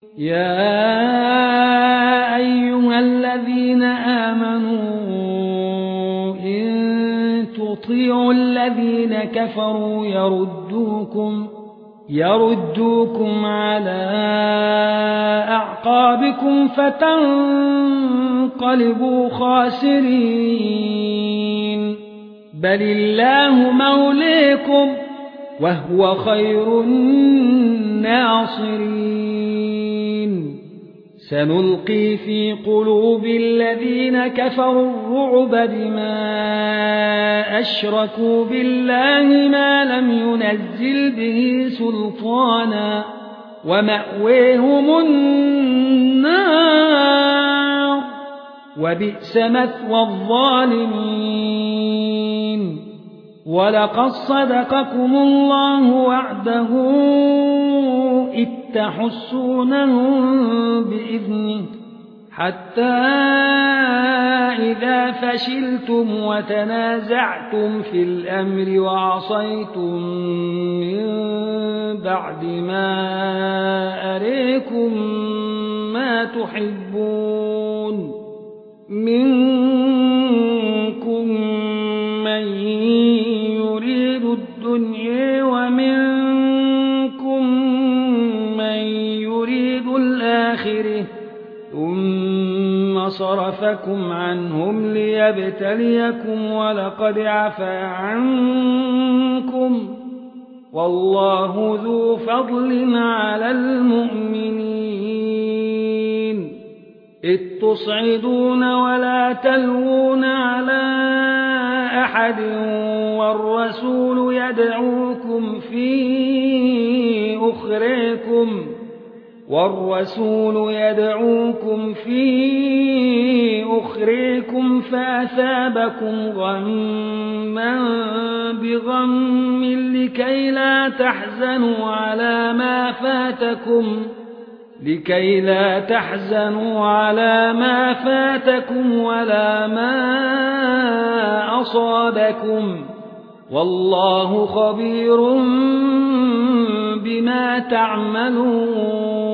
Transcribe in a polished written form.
يا أيها الذين آمنوا إن تطيعوا الذين كفروا يردوكم على أعقابكم فتنقلبوا خاسرين بل الله موليكم وهو خير الناصرين سنلقي في قلوب الذين كفروا الرعب بما أشركوا بالله ما لم ينزل به سلطانا ومأويهم النار وبئس مثوى الظالمين ولقد صدقكم الله وعده إذ تحسونهم بإذنه حتى إذا فشلتم وتنازعتم في الأمر وعصيتم من بعد ما أريكم ما تحبون منكم من يريد الدنيا ومنكم من يريد الآخرة ثم صرفكم عنهم ليبتليكم ولقد عفا عنكم والله ذو فضل على المؤمنين إذ تصعدون ولا تلوون على أحد والرسول يدعوكم في أخريكم فأثابكم غما بغم لكي لا تحزنوا على ما فاتكم ولا ما أصابكم والله خبير بما تعملون